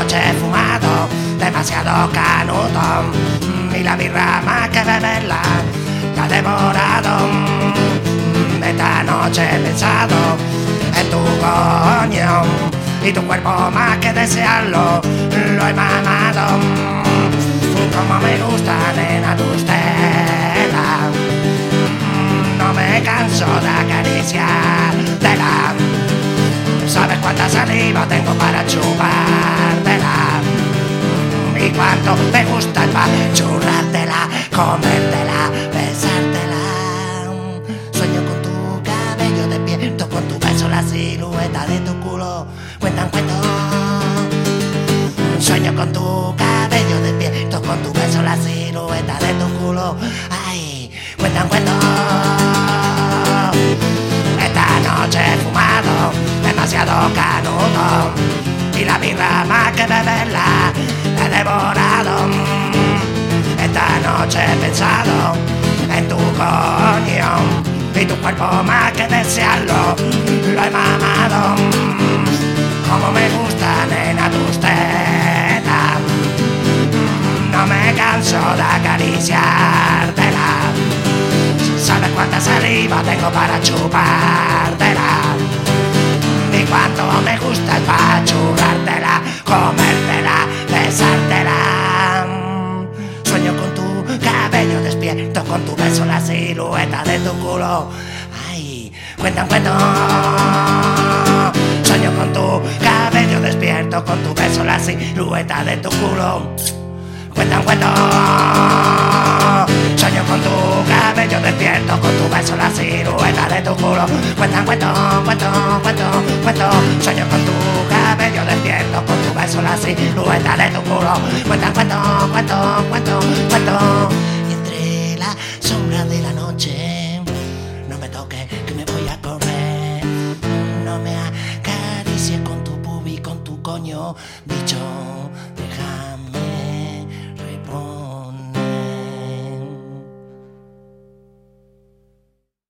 noche he fumado demasiado canuto y la birra más que beberla la he devorado. Esta noche he pensado en tu coño y tu cuerpo más que desearlo lo he mamado. Como me gusta, nena, tus telas, no me canso de acariciártela. ¿Sabes cuánta saliva tengo para chupártela? Y cuánto me gusta el churrártela, comértela, besártela. Sueño con tu cabello despierto, con tu beso la silueta de tu culo. Cuentan cuentos. Sueño con tu cabello despierto, con tu beso la silueta de tu culo. Ay, cuentan cuentos. Esta noche he fumado demasiado canuto y la birra más que beberla la he devorado. Esta noche he pensado en tu coño y tu cuerpo más que desearlo lo he mamado. Como me gusta, nena, tus tetas, no me canso de acariciártela. ¿Sabes cuánta saliva tengo para chupártela? Y cuánto me gusta el pachurrártela, comértela, besártela. Sueño con tu cabello despierto, con tu beso la silueta de tu culo. Ay, cuentan cuentos. Sueño con tu cabello despierto, con tu beso la silueta de tu culo. Cuentan cuentos. Sueño con tu cabello despierto, con tu beso la silueta de tu culo. Cuentan cuentos, cuentos, cuentos, cuentos. Sueño con tu cabello despierto, con tu beso la silueta de tu culo. Cuentan cuentos, cuentos, cuentos, cuentos. Y entre la sombra de la noche, no me toques que me voy a correr. No me acaricies con tu pubi, con tu coño, bicho.